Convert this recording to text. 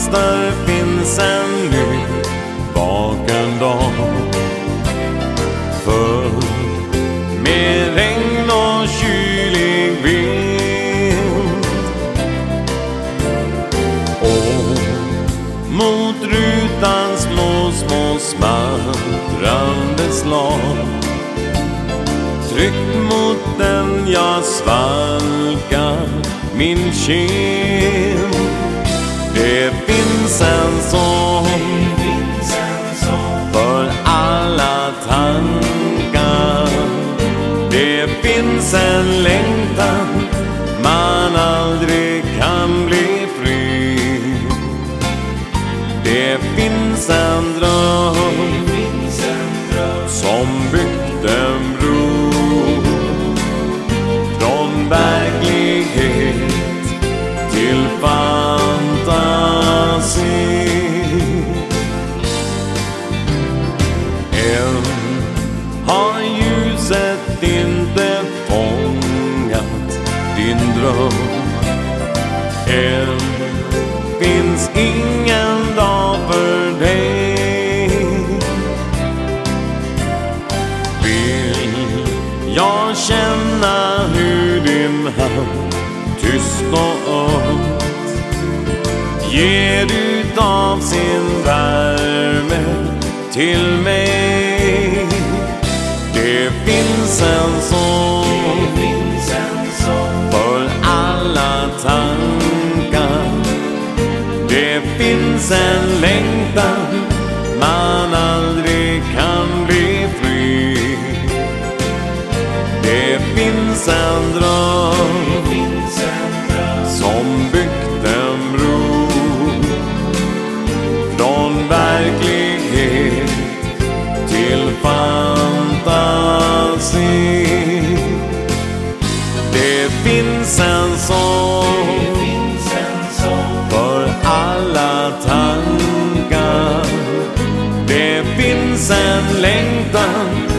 fönster finns en ny vaken dag, full med regn och kylig vind. Och mot rutan slår små smattrande slag. Tryck mot den jag svalkar min kind. Det finns en sång för alla tankar. Det finns en längtan man aldrig kan bli fri. Det finns en dröm som byggt en bro från verklighet till fantasi. Än har ljuset inte fångat din dröm. Än finns ingen dag för dig. Vill jag känna hur din hand tyst och ömt ger ut av sin värme till mig. Det finns en sång för alla tankar. Det finns en längtan man aldrig kan bli fri. Det finns en dröm som byggt en bro från verklighet till fantasi. Det finns en sång för alla tankar. Det finns en längtan